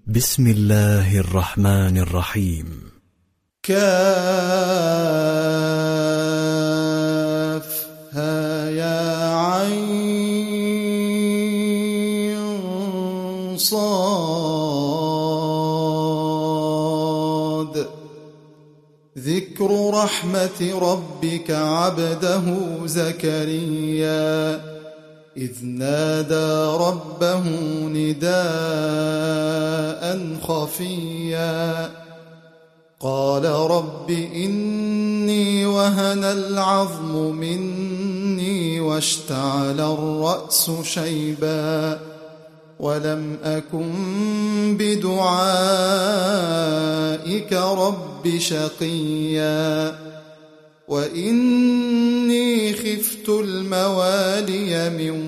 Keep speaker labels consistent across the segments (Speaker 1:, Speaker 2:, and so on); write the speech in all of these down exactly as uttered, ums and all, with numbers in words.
Speaker 1: بسم الله الرحمن الرحيم.
Speaker 2: كافها يا عين صاد. ذكر رحمة ربك عبده زكريا إذ نادى ربه نداء خفيا قال رب إني وهن العظم مني واشتعل الرأس شيبا ولم أكن بدعائك رب شقيا وإني خفت الموالي من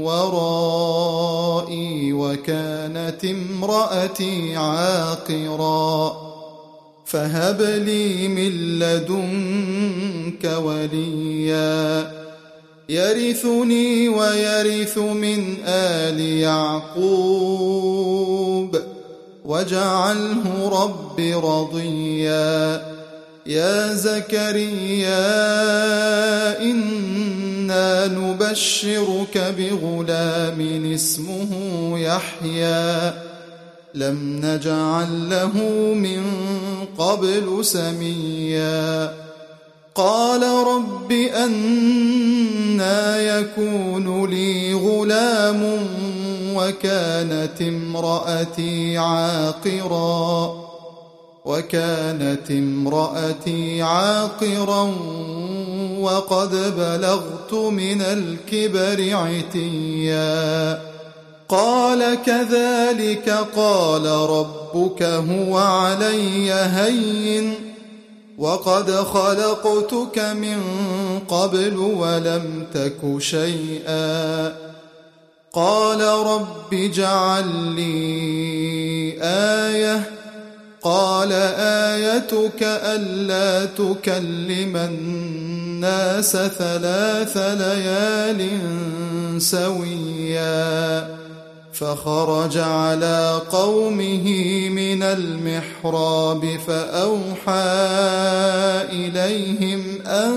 Speaker 2: ورائي وكانت امرأتي عاقرا فهب لي من لدنك وليا يرثني ويرث من آل يعقوب واجعله رب رضيا يا زكريا إنا نبشرك بغلام اسمه يحيى لم نجعل له من قبل سميا قال رب أنى يكون لي غلام وكانت امرأتي عاقرا وكانت امرأتي عاقرا وقد بلغت من الكبر عتيا قال كذلك قال ربك هو علي هين وقد خلقتك من قبل ولم تك شيئا قال رب اجعل لي آية قال آيتك ألا تكلم الناس ثلاث ليال سويا فخرج على قومه من المحراب فأوحى إليهم أن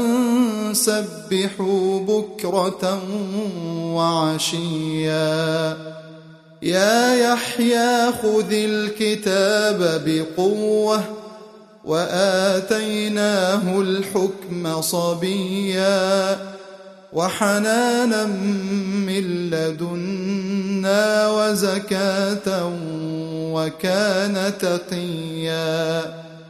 Speaker 2: سبحوا بكرة وعشيا يا يحيى خذ الكتاب بقوة وآتيناه الحكم صبيا وحنانا من لدنا وزكاة وكان تقيا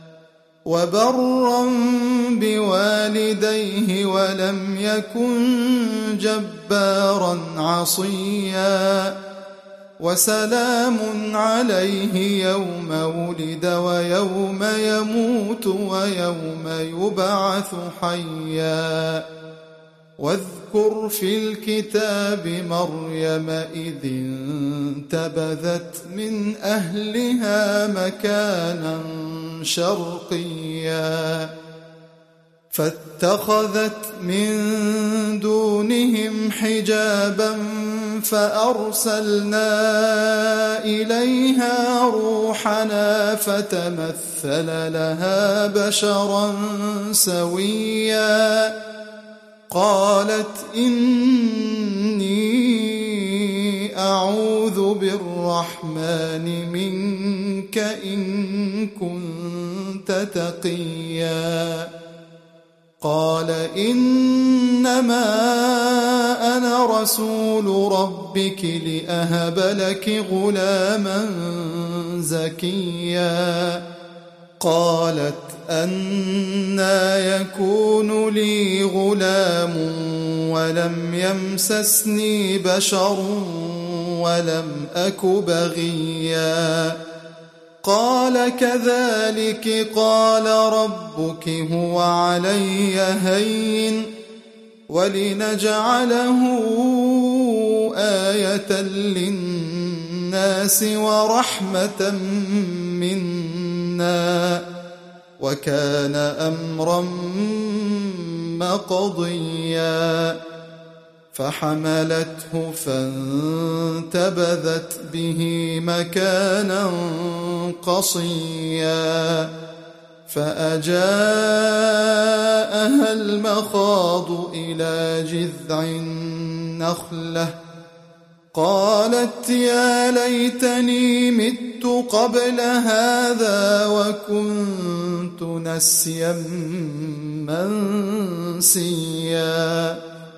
Speaker 2: وبرا بوالديه ولم يكن جبارا عصيا وسلام عليه يوم ولد ويوم يموت ويوم يبعث حيا واذكر في الكتاب مريم إذ انتبذت من أهلها مكانا شرقيا فاتخذت من دونهم حجابا فأرسلنا إليها روحنا فتمثل لها بشرا سويا قالت إني أعوذ بالرحمن منك إن كنت تقيا قال إنما أنا رسول ربك لأهب لك غلاما زكيا قالت أنى يكون لي غلام ولم يمسسني بشر ولم أك بغيا قال كذلك قال ربك هو علي هين ولنجعله آية للناس ورحمة منا وكان أمرا مقضيا فحملته فانتبذت به مكانا قصيا فأجاءها المخاض إلى جذع النخلة قالت يا ليتني مت قبل هذا وكنت نسيا منسيا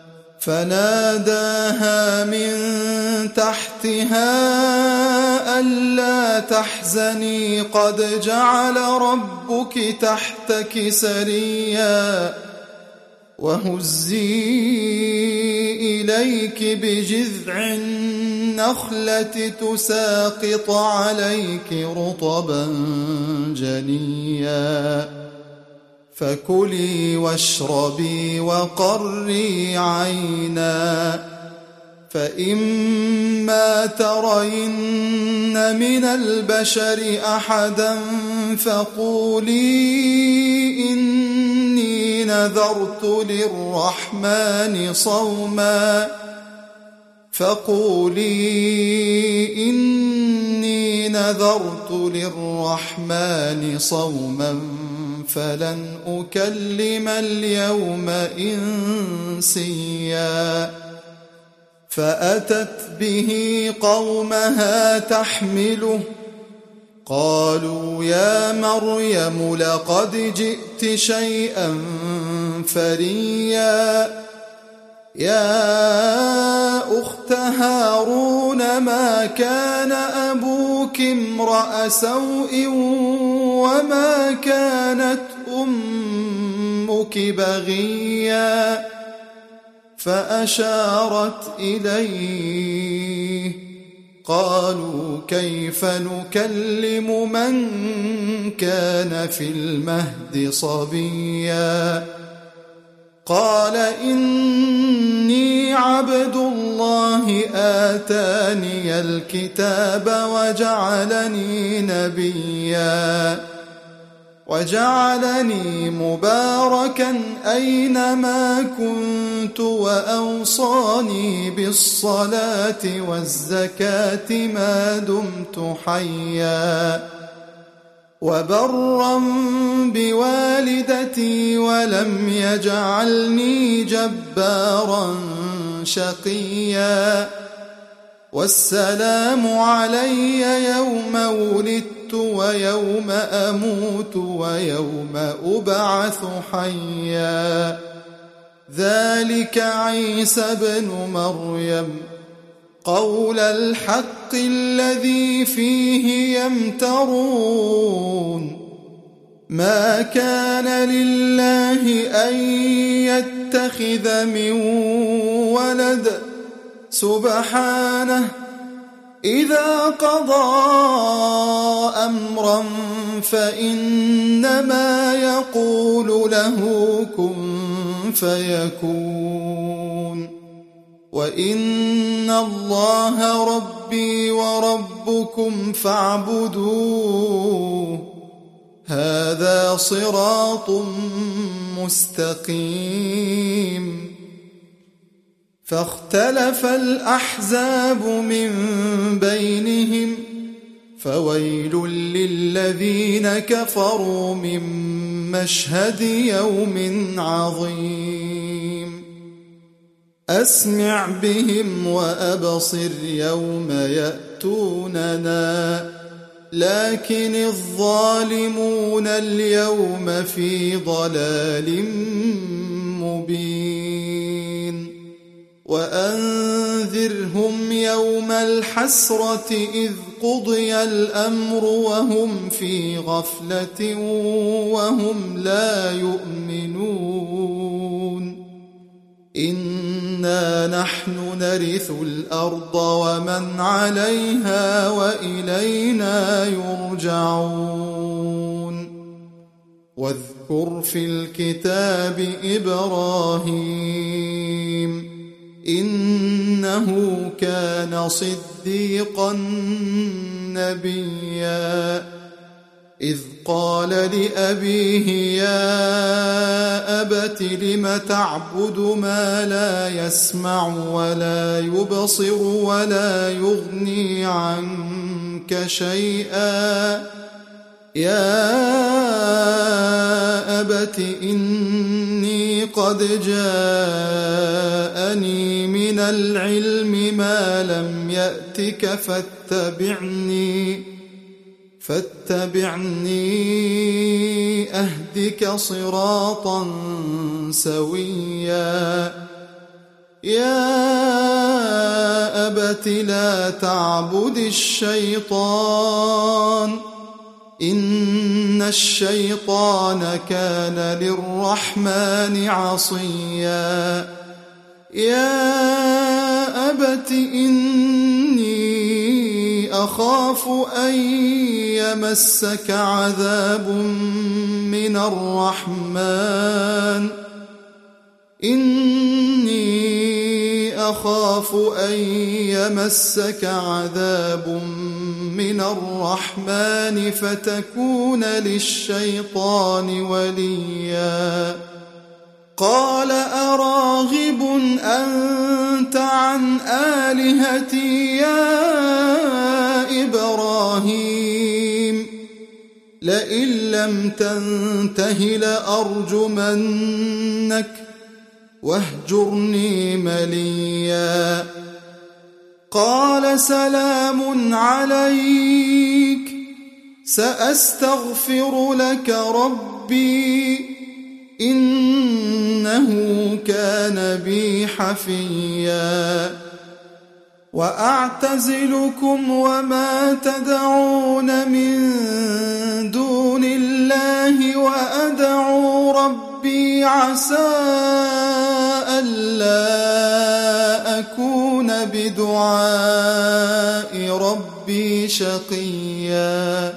Speaker 2: فناداها من تحتها ألا تحزني قد جعل ربك تحتك سريا وهزي إليك بجذع النخلة تساقط عليك رطبا جنيا فكلي واشربي وقري عينا فإما ترين من البشر أحدا فقولي إني نذرت للرحمن صوما فقولي إني نذرت للرحمن صوما فلن أكلم اليوم إنسيا فأتت به قومها تحمله قالوا يا مريم لقد جئت شيئا فريا يا أخت هارون ما كان أبوك امرأ سوء وما كانت أمك بغيا فأشارت إليه قالوا كيف نكلم من كان في المهد صبيا قال إني عبد الله آتاني الكتاب وجعلني نبيا وجعلني مباركا أينما كنت وأوصاني بالصلاة والزكاة ما دمت حيا وبرا بوالدتي ولم يجعلني جبارا شقيا والسلام علي يوم ولدت ويوم أموت ويوم أبعث حيا ذلك عيسى بن مريم قول الحق الذي فيه يمترون ما كان لله أن يتخذ من ولد سبحانه إذا قضى أمرا فإنما يقول له كن فيكون وإن الله ربي وربكم فاعبدوه هذا صراط مستقيم فاختلف الأحزاب من بينهم فويل للذين كفروا من مشهد يوم عظيم أسمع بهم وأبصر يوم يأتوننا لكن الظالمون اليوم في ضلال مبين وأنذرهم يوم الحسرة إذ قضي الأمر وهم في غفلة وهم لا يؤمنون إنا نحن نرث الأرض ومن عليها وإلينا يرجعون واذكر في الكتاب إبراهيم إنه كان صديقا نبيا إذ قال لأبيه يا أبت لم تعبد ما لا يسمع ولا يبصر ولا يغني عنك عنك شيئا يا أبت إني قد جاءني من العلم ما لم يأتك فاتبعني فاتبعني أهدك صراطا سويا يا أبت لا تعبد الشيطان إن الشيطان كان للرحمن عصيا يا أبت إني أخاف أن يمسك عذاب من الرحمن إني أخاف أن يمسك عذاب من الرحمن فتكون للشيطان وليا قال أراغب أنت عن آلهتي يا إبراهيم لئن لم تنته لأرجمنك واهجرني مليا قال سلام عليك سأستغفر لك ربي إنه كان بي حفيا وأعتزلكم وما تدعون من دون الله وأدعو ربي عسى ألا أكون بدعاء ربي شقيا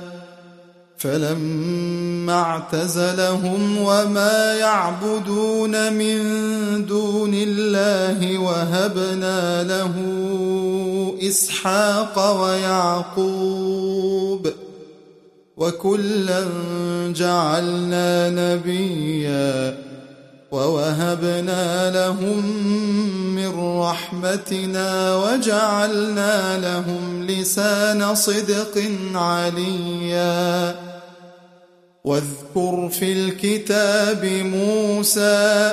Speaker 2: فلما اعتزلهم وما يعبدون من دون الله وهبنا له إسحاق ويعقوب وكلا جعلنا نبيا ووهبنا لهم من رحمتنا وجعلنا لهم لسان صدق عليا واذكر في الكتاب موسى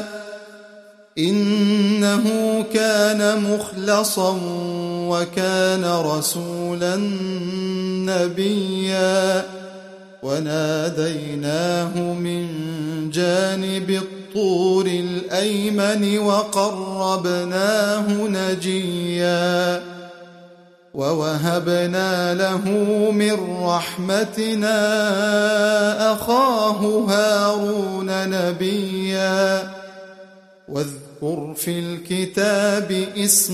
Speaker 2: إنه كان مخلصا وكان رسولا نبيا وناديناه من جانب الطور الأيمن وقربناه نجيا ووهبنا له من رحمتنا أخاه هارون نبيا واذكر في الكتاب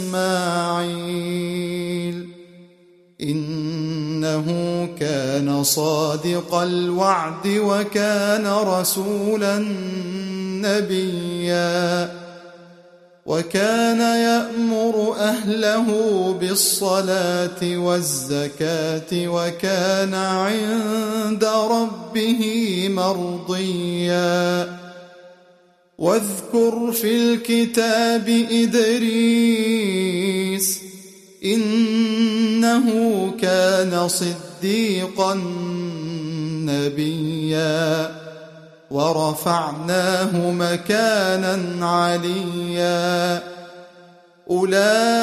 Speaker 2: إسماعيل إنه كان صادق الوعد وكان رسولا نبيا وكان يأمر أهله بالصلاة والزكاة وكان عند ربه مرضيا واذكر في الكتاب إدريس إنه كان صديقا نبيا ورفعناه مكانا عليا أولئك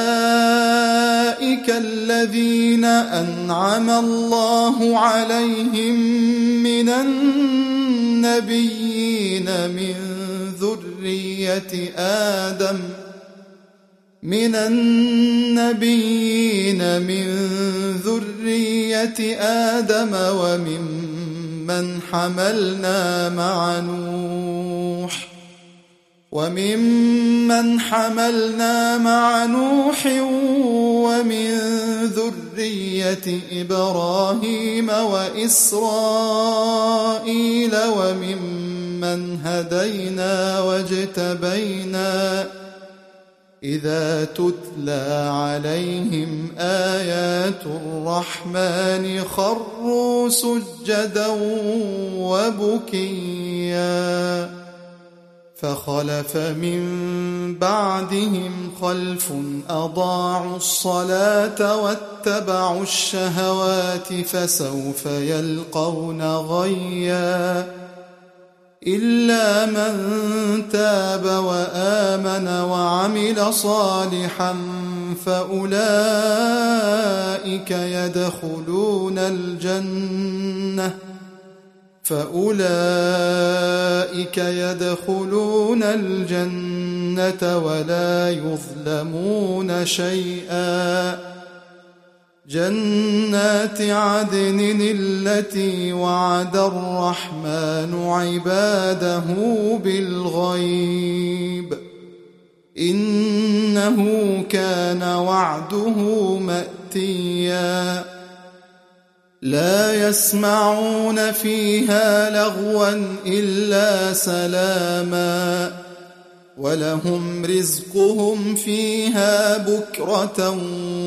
Speaker 2: الذين أنعم الله عليهم من النبيين من ذرية آدم من النبيين من ذرية آدم وممن حملنا مع نوح وممن حملنا مع نوح ومن ذرية إبراهيم وإسرائيل وممن هدينا واجتبينا إذا تتلى عليهم آيات الرحمن خروا سجدا وبكيا فخلف من بعدهم خلف أضاعوا الصلاة واتبعوا الشهوات فسوف يلقون غيا إلا من تاب وآمن وعمل صالحا فأولئك يدخلون الجنة فأولئك يدخلون الجنة ولا يظلمون شيئا جنات عدن التي وعد الرحمن عباده بالغيب إنه كان وعده مأتيا لا يسمعون فيها لغوا إلا سلاما ولهم رزقهم فيها بكرة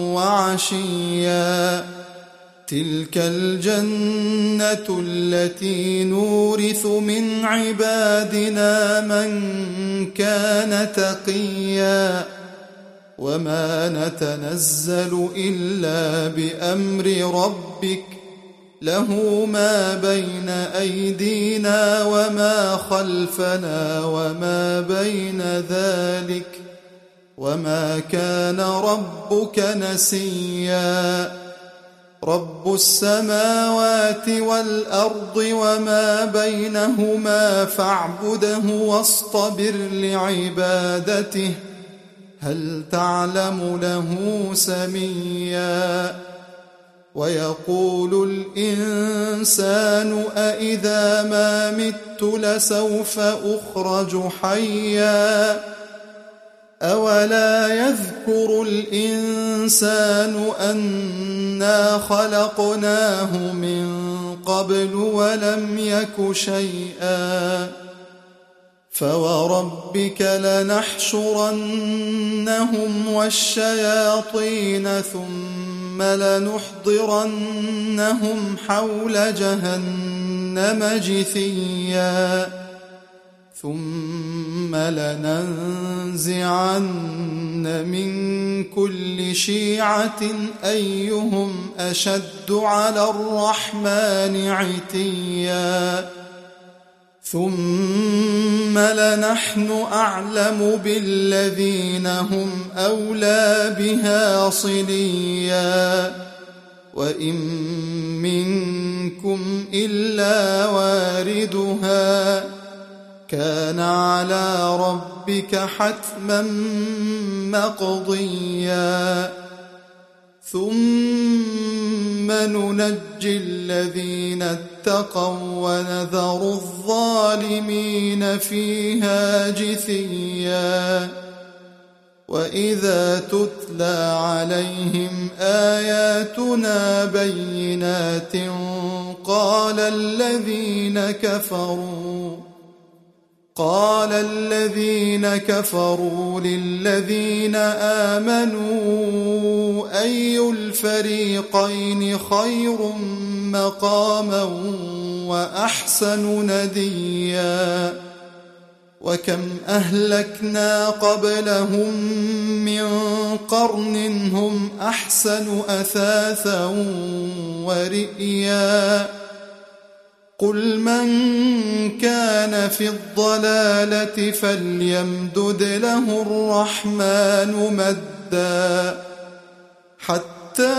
Speaker 2: وعشيا تلك الجنة التي نورث من عبادنا من كان تقيا وما نتنزل إلا بأمر ربك له ما بين أيدينا وما خلفنا وما بين ذلك وما كان ربك نسيا رب السماوات والأرض وما بينهما فاعبده واصطبر لعبادته هل تعلم له سميا ويقول الإنسان أإذا ما مت لسوف أخرج حيا أولا يذكر الإنسان أنا خلقناه من قبل ولم يك شيئا فوربك لنحشرنهم والشياطين ثم لنحضرنهم حول جهنم جثيا ثم لننزعن من كل شيعة أيهم أشد على الرحمن عتيا ثم لنحن أعلم بالذين هم أولى بها صليا وإن منكم إلا واردها كان على ربك حتما مقضيا ثم ننجي الذين اتقوا ونذر الظالمين فيها جثيا وإذا تتلى عليهم آياتنا بينات قال الذين كفروا قال الذين كفروا للذين آمنوا أي الفريقين خير مقاما وأحسن نديا وكم أهلكنا قبلهم من قرن هم أحسن أثاثا ورئيا قل من كان في الضلالة فليمدد له الرحمن مدا حتى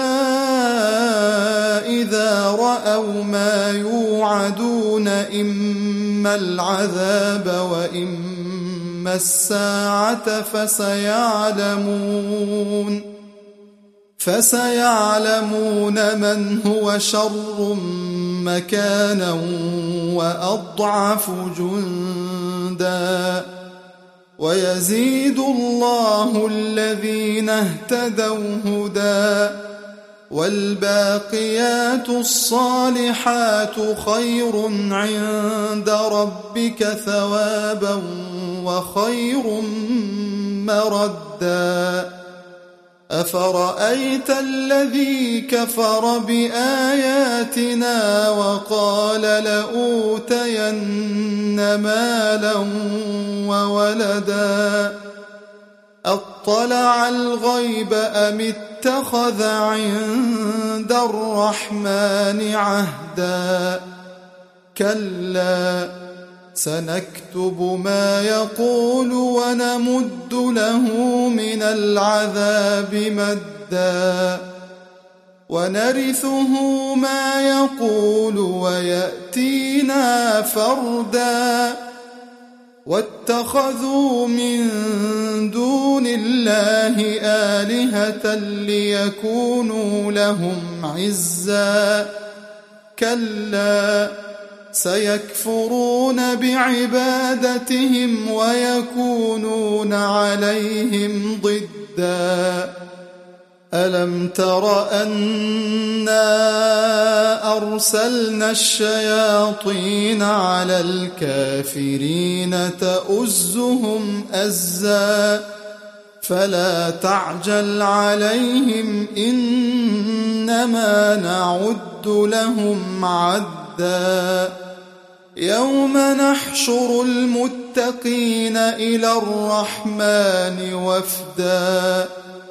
Speaker 2: إذا رأوا ما يوعدون إما العذاب وإما الساعة فسيعلمون فسيعلمون من هو شر مكانا وأضعف جندا ويزيد الله الذين اهتدوا هدى والباقيات الصالحات خير عند ربك ثوابا وخير مردا أفرأيت الذي كفر بآياتنا وقال لأوتين مالا وولدا أطلع الغيب أم اتخذ عند الرحمن عهدا كلا سنكتب ما يقول ونمد له من العذاب مدا ونرثه ما يقول ويأتينا فردا واتخذوا من دون الله آلهة ليكونوا لهم عزا كلا سيكفرون بعبادتهم ويكونون عليهم ضدا ألم تر أنا أرسلنا الشياطين على الكافرين تؤزهم أزا فلا تعجل عليهم إنما نعد لهم عدا يوم نحشر المتقين إلى الرحمن وفدا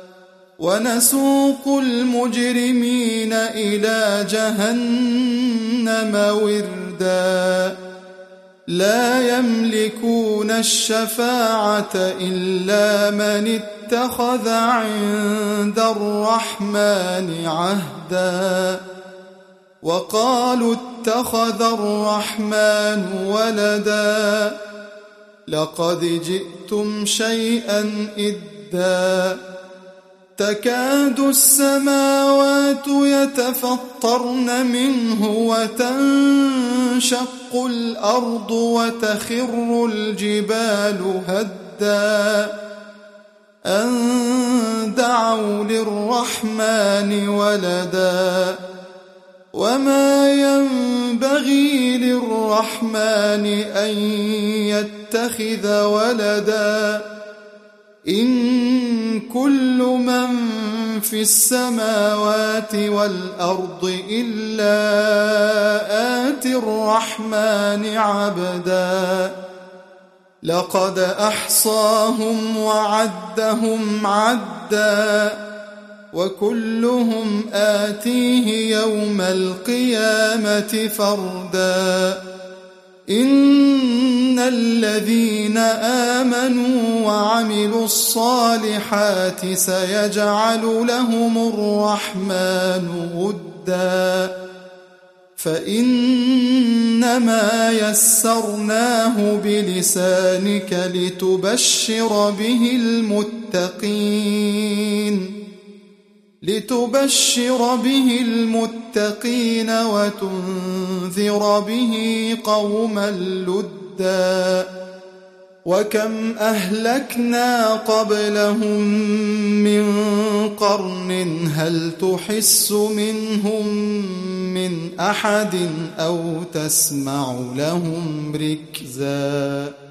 Speaker 2: ونسوق المجرمين إلى جهنم وردا لا يملكون الشفاعة إلا من اتخذ عند الرحمن عهدا وقالوا اتخذ الرحمن ولدا لقد جئتم شيئا إدا تكاد السماوات يتفطرن منه وتنشق الأرض وتخر الجبال هدا أن دعوا للرحمن ولدا وما ينبغي للرحمن أن يتخذ ولدا إن كل من في السماوات والأرض إلا آتي الرحمن عبدا لقد أحصاهم وعدهم عدا وكلهم آتيه يوم القيامة فردا إن الذين آمنوا وعملوا الصالحات سيجعل لهم الرحمن ودا فإنما يسرناه بلسانك لتبشر به المتقين لتبشر به المتقين وتنذر به قوما لدا وكم أهلكنا قبلهم من قرن هل تحس منهم من أحد أو تسمع لهم ركزا